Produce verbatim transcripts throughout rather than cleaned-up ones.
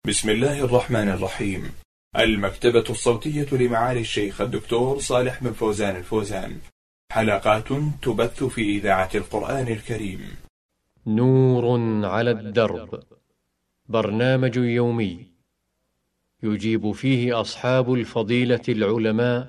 بسم الله الرحمن الرحيم. المكتبة الصوتية لمعالي الشيخ الدكتور صالح بن فوزان الفوزان، حلقات تبث في إذاعة القرآن الكريم. نور على الدرب، برنامج يومي يجيب فيه أصحاب الفضيلة العلماء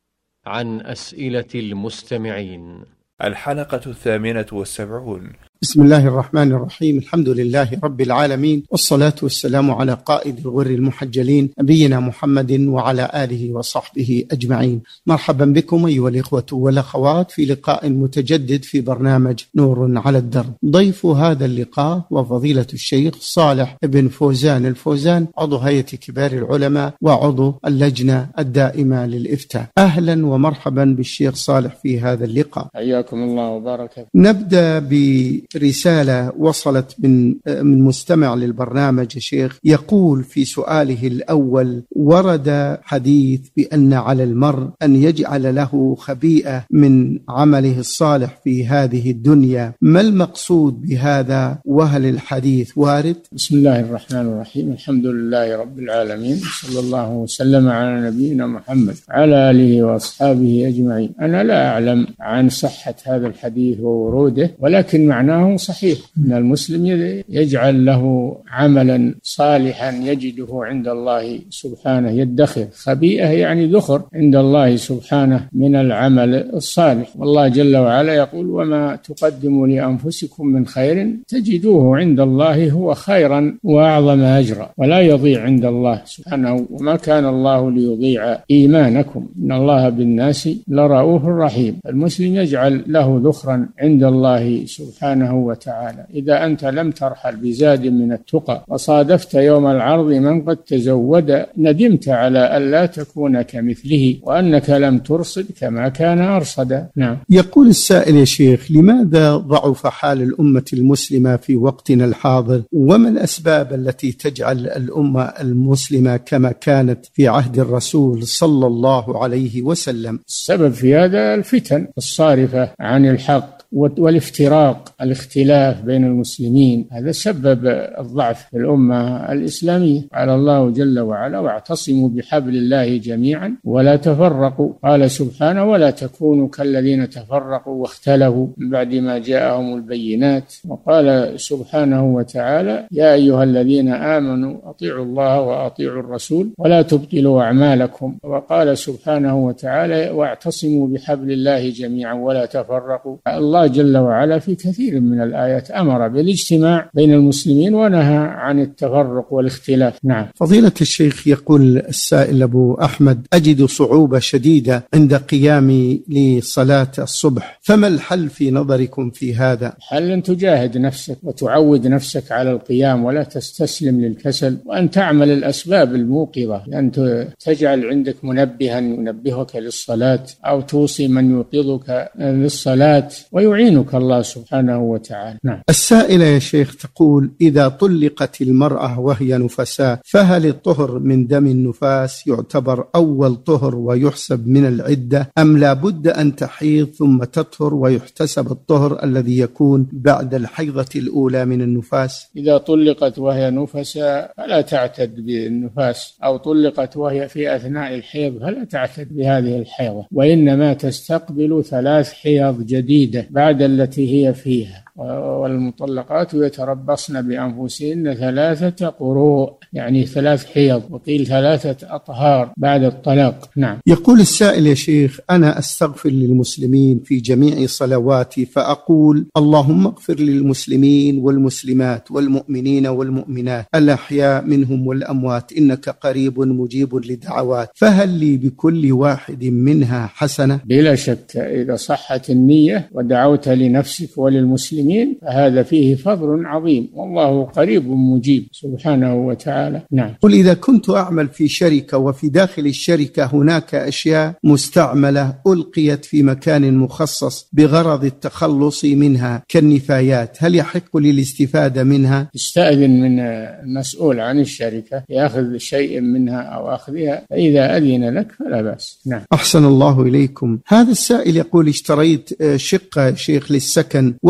عن أسئلة المستمعين. الحلقة الثامنة والسبعون. بسم الله الرحمن الرحيم. الحمد لله رب العالمين، والصلاة والسلام على قائد الغر المحجلين نبينا محمد وعلى آله وصحبه أجمعين. مرحبا بكم أيها الإخوة والأخوات في لقاء متجدد في برنامج نور على الدرب. ضيف هذا اللقاء وفضيلة الشيخ صالح بن فوزان الفوزان، عضو هيئة كبار العلماء وعضو اللجنة الدائمة للإفتاء. أهلا ومرحبا بالشيخ صالح في هذا اللقاء. حياكم الله وبارك. نبدأ ب رسالة وصلت من من مستمع للبرنامج يا شيخ، يقول في سؤاله الأول: ورد حديث بأن على المرء أن يجعل له خبيئة من عمله الصالح في هذه الدنيا، ما المقصود بهذا وهل الحديث وارد؟ بسم الله الرحمن الرحيم. الحمد لله رب العالمين، صلى الله وسلم على نبينا محمد على آله وأصحابه أجمعين. أنا لا أعلم عن صحة هذا الحديث ووروده، ولكن معناه صحيح أن المسلم يجعل له عملا صالحا يجده عند الله سبحانه، يدخر. خبيئة يعني ذخر عند الله سبحانه من العمل الصالح، والله جل وعلا يقول: وما تقدموا لأنفسكم من خير تجدوه عند الله هو خيرا وأعظم أجرا ولا يضيع عند الله سبحانه، وما كان الله ليضيع إيمانكم إن الله بالناس لرؤوف رحيم. المسلم يجعل له ذخرا عند الله سبحانه وتعالى. إذا أنت لم ترحل بزاد من التقى وصادفت يوم العرض من قد تزود، ندمت على ألا تكون كمثله وأنك لم ترصد كما كان أرصدا. نعم. يقول السائل: يا شيخ، لماذا ضعف حال الأمة المسلمة في وقتنا الحاضر؟ وما الأسباب التي تجعل الأمة المسلمة كما كانت في عهد الرسول صلى الله عليه وسلم؟ السبب في هذا الفتن الصارفة عن الحق والافتراق، الاختلاف بين المسلمين، هذا سبب الضعف في الأمة الإسلامية. قال الله جل وعلا: واعتصموا بحبل الله جميعا ولا تفرقوا. قال سبحانه: ولا تكونوا كالذين تفرقوا واختلفوا من بعد ما جاءهم البينات. وقال سبحانه وتعالى: يا أيها الذين آمنوا أطيعوا الله وأطيعوا الرسول ولا تبطلوا أعمالكم. وقال سبحانه وتعالى: واعتصموا بحبل الله جميعا ولا تفرقوا. الله جل وعلا في كثير من الآيات أمر بالاجتماع بين المسلمين ونهى عن التفرق والاختلاف. نعم. فضيلة الشيخ، يقول السائل أبو أحمد: أجد صعوبة شديدة عند قيامي لصلاة الصبح، فما الحل في نظركم في هذا؟ الحل أن تجاهد نفسك وتعود نفسك على القيام ولا تستسلم للكسل، وأن تعمل الأسباب الموقظة، أن تجعل عندك منبها ينبهك للصلاة، أو توصي من يوقظك للصلاة ويعينك الله سبحانه وتعالى. نعم. السائلة يا شيخ تقول: إذا طلقت المرأة وهي نفساء، فهل الطهر من دم النفاس يعتبر أول طهر ويحسب من العدة، أم لا بد أن تحيض ثم تطهر ويحتسب الطهر الذي يكون بعد الحيضة الأولى من النفاس؟ إذا طلقت وهي نفساء فلا تعتد بالنفاس، أو طلقت وهي في أثناء الحيض فلا تعتد بهذه الحيضة، وإنما تستقبل ثلاث حيض جديدة بعد التي هي فيها. والمطلقات يتربصن بأنفسهن ثلاثة قروء، يعني ثلاث حيض، وقيل ثلاثة أطهار بعد الطلاق. نعم. يقول السائل: يا شيخ، أنا أستغفر للمسلمين في جميع صلواتي، فأقول: اللهم اغفر للمسلمين والمسلمات والمؤمنين والمؤمنات الأحياء منهم والأموات إنك قريب مجيب للدعوات، فهل لي بكل واحد منها حسنة؟ بلا شك، إذا صحت النية ودعوت لنفسك وللمسلمين فهذا فيه فضل عظيم، والله قريب مجيب سبحانه وتعالى. نعم. قل: إذا كنت أعمل في شركة وفي داخل الشركة هناك أشياء مستعملة ألقيت في مكان مخصص بغرض التخلص منها كالنفايات، هل يحق لي الاستفادة منها؟ استأذن من المسؤول عن الشركة يأخذ شيء منها أو أخذها، فإذا أذن لك فلا بأس. نعم. أحسن الله إليكم. هذا السائل يقول: اشتريت شقة شيخ للسكن وهي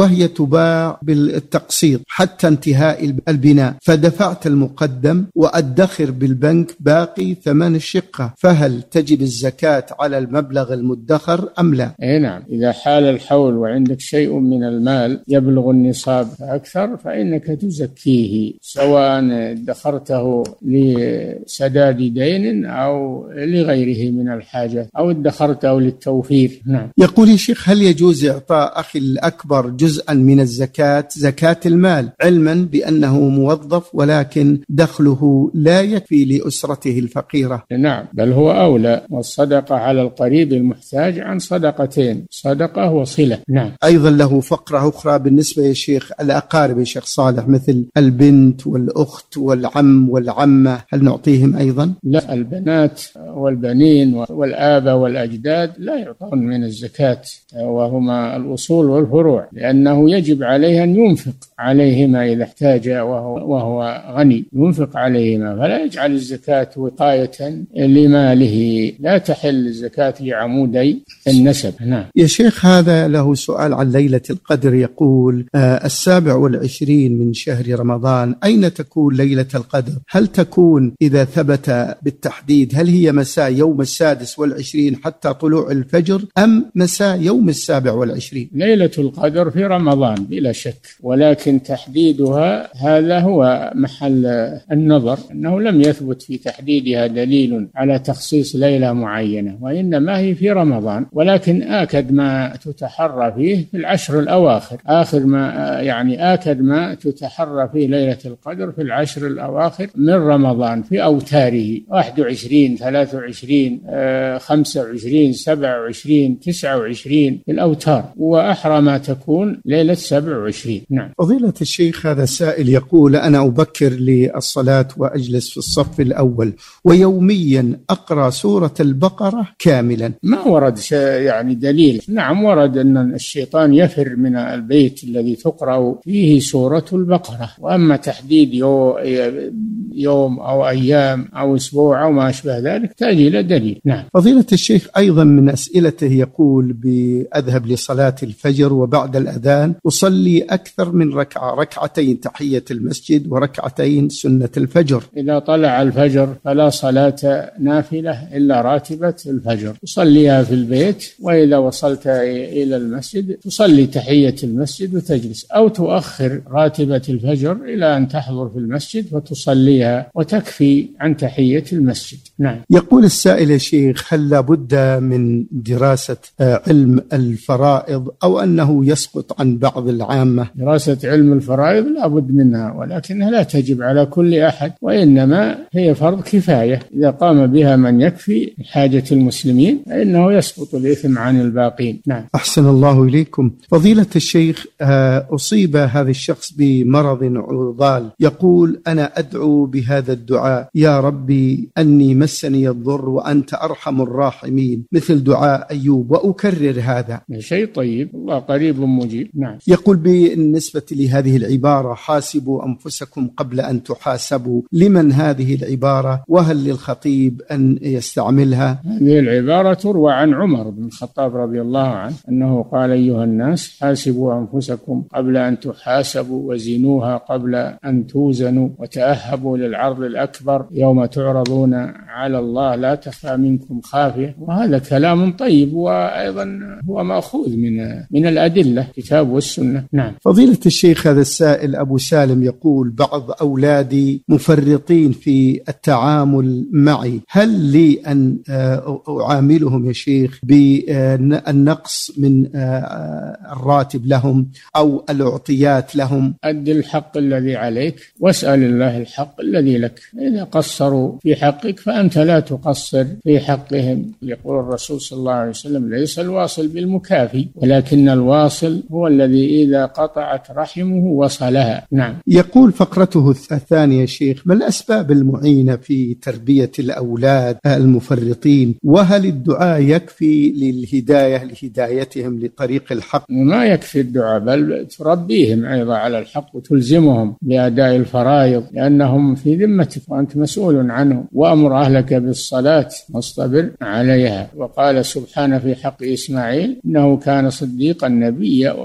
تباع بالتقسيط حتى انتهاء البناء، فدفعت المقدم وأدخر بالبنك باقي ثمن الشقة، فهل تجب الزكاة على المبلغ المدخر أم لا؟ أي نعم، إذا حال الحول وعندك شيء من المال يبلغ النصاب أكثر فإنك تزكيه، سواء ادخرته لسداد دين أو لغيره من الحاجة أو ادخرته للتوفير. نعم. يقول يا شيخ هل يجوز إعطاء أخي الأكبر جزءا من الزكاة زكاة المال علما بأنه موظف ولكن دخله لا يكفي لأسرته الفقيرة؟ نعم، بل هو أولى، والصدقة على القريب المحتاج عن صدقتين، صدقة وصلة. نعم. أيضا له فقرة أخرى بالنسبة يا شيخ الأقارب يا شيخ صالح، مثل البنت والأخت والعم والعمة، هل نعطيهم أيضا؟ لا، البنات والبنين والآباء والأجداد لا يعطون من الزكاة، وهما الأصول والفروع، لأنه يجب عليه أن ينفق عليهما إذا احتاج وهو, وهو غني، ينفق عليهما، فلا يجعل الزكاة وقاية لماله، لا تحل الزكاة لعمودي النسب. نعم. يا شيخ هذا له سؤال عن ليلة القدر، يقول آه السابع والعشرين من شهر رمضان أين تكون ليلة القدر؟ هل تكون إذا ثبت بالتحديد هل هي مساء يوم السادس والعشرين حتى طلوع الفجر أم مساء يوم السابع والعشرين؟ ليلة القدر في رمضان بلا شك، ولكن تحديدها هذا هو محل النظر، أنه لم يثبت في تحديدها دليل على تخصيص ليلة معينة، وإنما هي في رمضان، ولكن آكد ما تتحرى فيه في العشر الأواخر، آخر ما يعني آكد ما تتحرى فيه ليلة القدر في العشر الأواخر من رمضان في أوتاره، واحد وعشرين ثلاثة وعشرين خمسة وعشرين سبعة وعشرين تسعة وعشرين في الأوتار، وأحرى ما تكون ليلة سبع وعشرين. نعم. فضيلة الشيخ هذا سائل يقول أنا أبكر للصلاة وأجلس في الصف الأول ويوميا أقرأ سورة البقرة كاملا. ما ورد يعني دليل. نعم ورد أن الشيطان يفر من البيت الذي تقرأ فيه سورة البقرة، وأما تحديد يوم أو أيام أو أسبوع أو ما أشبه ذلك تحتاج إلى دليل. نعم. فضيلة الشيخ أيضا من أسئلته يقول بأذهب لصلاة الفجر وبعد الأذان أصلي أكثر من ركعة، ركعتين تحية المسجد وركعتين سنة الفجر. إذا طلع الفجر فلا صلاة نافلة إلا راتبة الفجر، تصليها في البيت، وإذا وصلت إلى المسجد تصلي تحية المسجد وتجلس، أو تؤخر راتبة الفجر إلى أن تحضر في المسجد وتصليها وتكفي عن تحية المسجد. نعم. يقول السائل يا شيخ هل لابد من دراسة علم الفرائض أو أنه يسقط عن بعض العامة؟ دراسة علم الفرائض لابد منها، ولكنها لا تجب على كل أحد، وإنما هي فرض كفاية، إذا قام بها من يكفي حاجة المسلمين فإنه يسقط الإثم عن الباقين. نعم. أحسن الله إليكم. فضيلة الشيخ أصيب هذا الشخص بمرض عضال، يقول أنا أدعو بهذا الدعاء يا ربي أني مسني الضر وأنت أرحم الراحمين، مثل دعاء أيوب، وأكرر هذا. شيء طيب، الله قريب مجيب. نعم. يقول بالنسبة لهذه العبارة حاسبوا أنفسكم قبل أن تحاسبوا، لمن هذه العبارة وهل للخطيب أن يستعملها؟ هذه العبارة تروى عن عمر بن الخطاب رضي الله عنه أنه قال أيها الناس حاسبوا أنفسكم قبل أن تحاسبوا، وزنوها قبل أن توزنوا، وتأهبوا للعرض الأكبر يوم تعرضون على الله لا تخفى منكم خافية. وهذا كلام طيب، وأيضا هو مأخوذ من من الأدلة كتاب والسنة. نعم. فضيلة الشيخ هذا السائل أبو سالم يقول بعض أولادي مفرطين في التعامل معي، هل لي أن أعاملهم يا شيخ بالنقص من الراتب لهم أو الأعطيات لهم؟ أد الحق الذي عليك واسأل الله الحق الذي لك، إذا قصروا في حقك فأنت لا تقصر في حقهم. يقول الرسول صلى الله عليه وسلم ليس الواصل بالمكافي، ولكن الواصل هو الذي إذا قطعت رحمه وصلها. نعم. يقول فقرته الثانية شيخ ما الأسباب المعينة في تربية الأولاد المفرطين، وهل الدعاء يكفي للهداية لهدايتهم لطريق الحق؟ ما يكفي الدعاء، بل تربيهم أيضا على الحق وتلزمهم بأداء الفرائض، لأنهم في ذمتك وأنت مسؤول عنهم. وأمر أهلك بالصلاة واصطبر عليها. وقال سبحانه في حق إسماعيل إنه كان صديقا نبيا وكان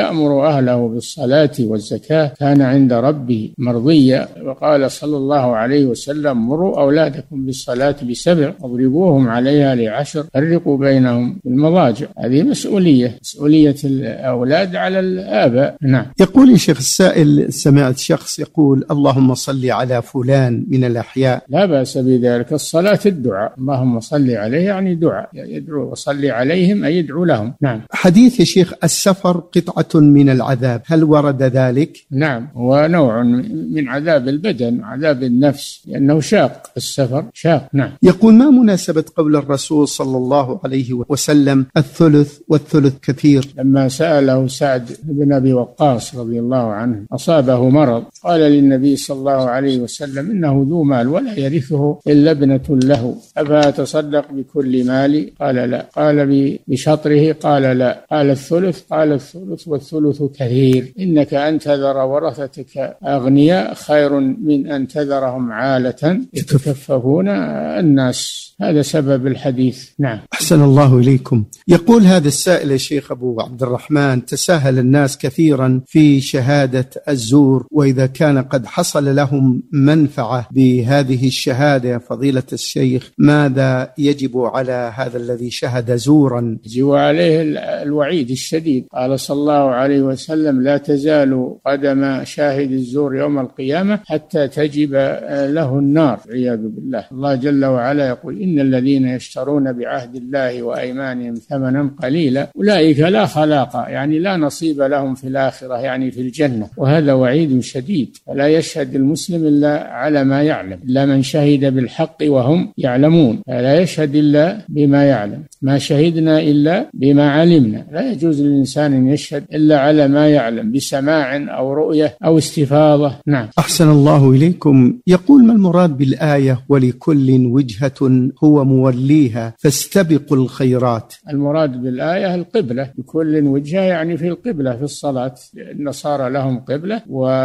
يأمر أهله بالصلاة والزكاة كان عند ربه مرضيا. وقال صلى الله عليه وسلم مروا أولادكم بالصلاة بسبع واضربوهم عليها لعشر فرقوا بينهم بالمضاجع. هذه مسؤولية مسؤولية الأولاد على الآباء. نعم. يقول يا شيخ السائل سمعت شخص يقول اللهم صل على فلان من الأحياء. لا بأس بذلك، الصلاة الدعاء، اللهم صل عليه يعني دعاء، يدعو وصلي عليهم أي يدعو لهم. نعم. حديث يا شيخ السفر قطعة من العذاب، هل ورد ذلك؟ نعم، ونوع من عذاب البدن، عذاب النفس، لأنه شاق السفر شاق. نعم. يقول ما مناسبة قول الرسول صلى الله عليه وسلم الثلث والثلث كثير؟ لما سأله سعد بن أبي وقاص رضي الله عنه أصابه مرض قال للنبي صلى الله عليه وسلم إنه ذو مال ولا يرثه إلا ابنة له أفأتصدق بكل مالي؟ قال لا. قال بشطره؟ قال لا. قال الثلث؟ قال الثلث والثلث كثير، إنك أن تذر ورثتك أغنياء خير من أن تذرهم عالة يتكففون الناس. هذا سبب الحديث. نعم. أحسن الله إليكم. يقول هذا السائل يا شيخ أبو عبد الرحمن تساهل الناس كثيرا في شهادة الزور، وإذا كان قد حصل لهم منفعة بهذه الشهادة فضيلة الشيخ ماذا يجب على هذا الذي شهد زورا؟ يجب عليه الوعيد الشديد. قال صلى الله عليه وسلم لا تزال قدم شاهد الزور يوم القيامة حتى تجب له النار والعياذ بالله. الله جل وعلا يقول إن الذين يشترون بعهد الله وأيمانهم ثمنا قليلا أولئك لا خلاق، يعني لا نصيب لهم في الآخرة، يعني في الجنة، وهذا وعيد شديد. فلا يشهد المسلم إلا على ما يعلم، إلا من شهد بالحق وهم يعلمون، فلا يشهد إلا بما يعلم، ما شهدنا إلا بما علمنا. لا يجوز للإنسان أن يشهد إلا على ما يعلم بسماع أو رؤية أو استفاضة. نعم. أحسن الله إليكم. يقول ما المراد بالآية ولكل وجهة هو موليها فاستبقوا الخيرات؟ المراد بالآية القبلة، لكل وجهة يعني في القبلة في الصلاة. النصارى لهم قبلة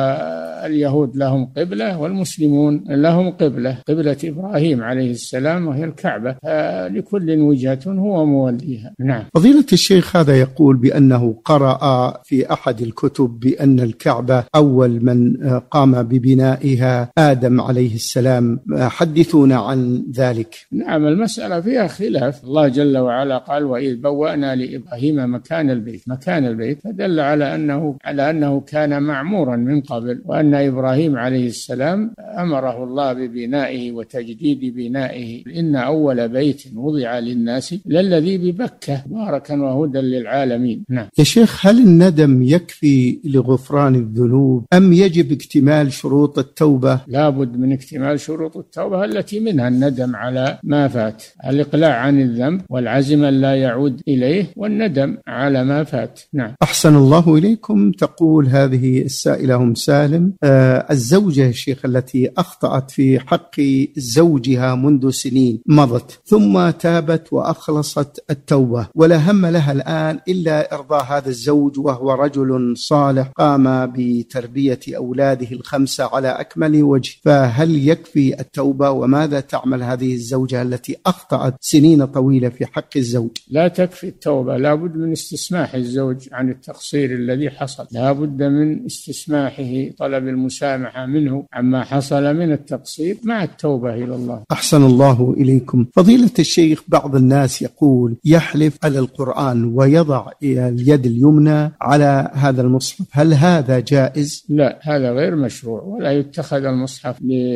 واليهود لهم قبلة والمسلمون لهم قبلة، قبلة إبراهيم عليه السلام وهي الكعبة، لكل وجهة هو موليها. نعم. فضيلة الشيخ هذا يقول بأنه قرأ في أحد الكتب بأن الكعبة أول من قام ببنائها آدم عليه السلام، حدثونا عن ذلك. نعم، المسألة فيها خلاف. الله جل وعلا قال وإذ بوأنا لإبراهيم مكان البيت، مكان البيت فدل على أنه على أنه كان معمورا من قبل، وأن إبراهيم عليه السلام أمره الله ببنائه وتجديد بنائه. إن أول بيت وضع للناس للذي ببكة مباركا وهدى للعالمين. نعم. يا شيخ هل الندم يكفي لغفران الذنوب أم يجب اكتمال شروط التوبة؟ لا بد من اكتمال شروط التوبة التي منها الندم على ما فات، الإقلاع عن الذنب والعزم أن لا يعود إليه والندم على ما فات. نعم. أحسن الله إليكم. تقول هذه السائلة أم سالم آه الزوجة يا شيخ التي أخطأت في حق زوجها منذ سنين مضت ثم تابت وأخلصت التوبة ولا هم لها الآن إلا إرضاء هذا الزوج وهو رجل صالح قام بتربية أولاده الخمسة على أكمل وجه، فهل يكفي التوبة وماذا تعمل هذه الزوجة التي أخطأت سنين طويلة في حق الزوج؟ لا تكفي التوبة، لا بد من استسماح الزوج عن التقصير الذي حصل، لا بد من استسماحه، طلب المسامحة منه عما حصل من التقصير مع التوبة إلى الله. أحسن الله إليكم. فضيلة الشيخ بعض الناس يقول يحلف على القرآن ويضع اليد اليمنى على هذا المصحف، هل هذا جائز؟ لا، هذا غير مشروع، ولا يتخذ المصحف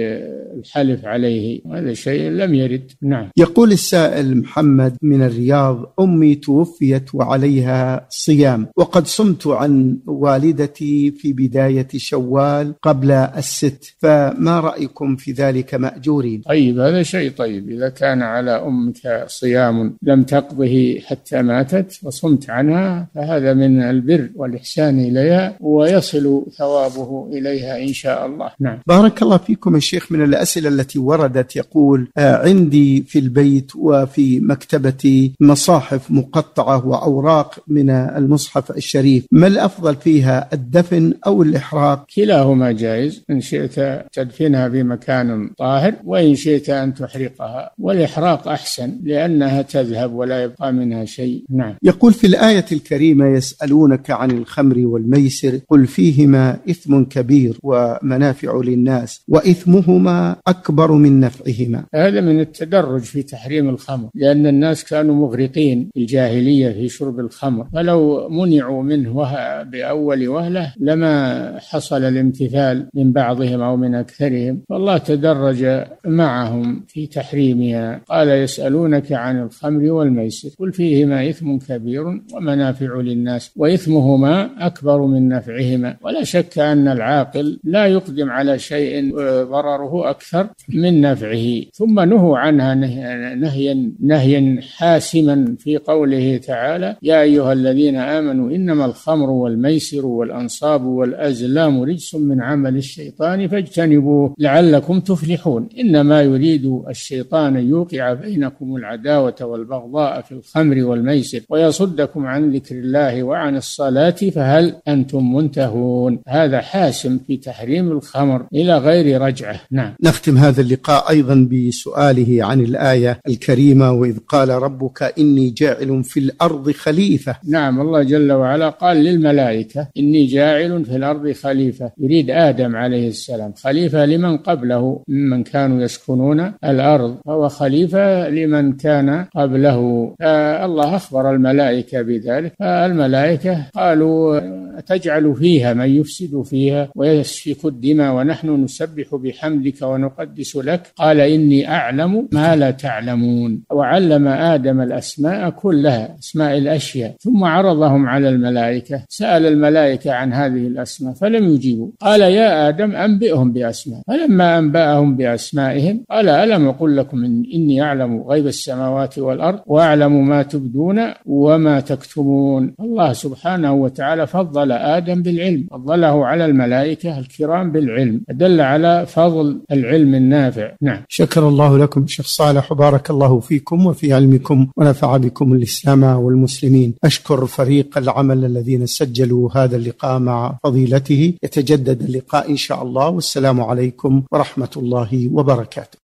للحلف عليه، هذا شيء لم يرد. نعم. يقول السائل محمد من الرياض أمي توفيت وعليها صيام وقد صمت عن والدتي في بداية شوال قبل الست، فما رأيكم في ذلك مأجورين؟ طيب، هذا شيء طيب. إذا كان على أمك صيام لم تقضه حتى ماتت وصمت عنها فهذا من البر والإحسان إليها ويصل ثوابه إليها إن شاء الله. نعم. بارك الله فيكم يا شيخ. من الأسئلة التي وردت يقول عندي في البيت وفي مكتبتي مصاحف مقطعة وأوراق من المصحف الشريف، ما الأفضل فيها الدفن أو الإحراق؟ كلاهما جائز، إن شئت تدفنها في مكان طاهر وإن شئت أن تحرقها، والإحراق أحسن لأنها تذهب ولا يبقى منها شيء. نعم. يقول في الآية الكريمة يسألونك ويسألونك عن الخمر والميسر قل فيهما إثم كبير ومنافع للناس وإثمهما أكبر من نفعهما. هذا من التدرج في تحريم الخمر، لأن الناس كانوا مغرقين في الجاهلية في شرب الخمر، فلو منعوا منه بأول وهلة لما حصل الامتثال من بعضهم أو من أكثرهم، فالله تدرج معهم في تحريمها. قال يسألونك عن الخمر والميسر قل فيهما إثم كبير ومنافع للناس وإثمهما أكبر من نفعهما. ولا شك أن العاقل لا يقدم على شيء ضرره أكثر من نفعه. ثم نهوا عنها نهيا نهيا حاسما في قوله تعالى يا أيها الذين آمنوا إنما الخمر والميسر والأنصاب والأزلام رجس من عمل الشيطان فاجتنبوه لعلكم تفلحون. إنما يريد الشيطان أن يوقع بينكم العداوة والبغضاء في الخمر والميسر ويصدكم عن ذكر الله وعن الصلاة فهل أنتم منتهون. هذا حاسم في تحريم الخمر إلى غير رجعة. نعم. نختم هذا اللقاء أيضا بسؤاله عن الآية الكريمة وإذ قال ربك إني جاعل في الأرض خليفة. نعم، الله جل وعلا قال للملائكة إني جاعل في الأرض خليفة، يريد آدم عليه السلام، خليفة لمن قبله ممن كانوا يسكنون الأرض، هو خليفة لمن كان قبله. الله أخبر الملائكة بذلك، فالملائكة قالوا تجعل فيها من يفسد فيها ويسفك الدماء ونحن نسبح بحمدك ونقدس لك قال إني أعلم ما لا تعلمون. وعلم آدم الأسماء كلها، أسماء الأشياء، ثم عرضهم على الملائكة، سأل الملائكة عن هذه الأسماء فلم يجيبوا، قال يا آدم أنبئهم بأسماء، فلما أنبأهم بأسمائهم قال ألم أقل لكم إن إني أعلم غيب السماوات والأرض وأعلم ما تبدون وما تكتمون. الله سبحانه وتعالى فضل آدم بالعلم، فضله على الملائكة الكرام بالعلم، دل على فضل العلم النافع. نعم. شكر الله لكم شيخ صالح وبارك الله فيكم وفي علمكم ونفع بكم الإسلام والمسلمين. أشكر فريق العمل الذين سجلوا هذا اللقاء مع فضيلته. يتجدد اللقاء إن شاء الله، والسلام عليكم ورحمة الله وبركاته.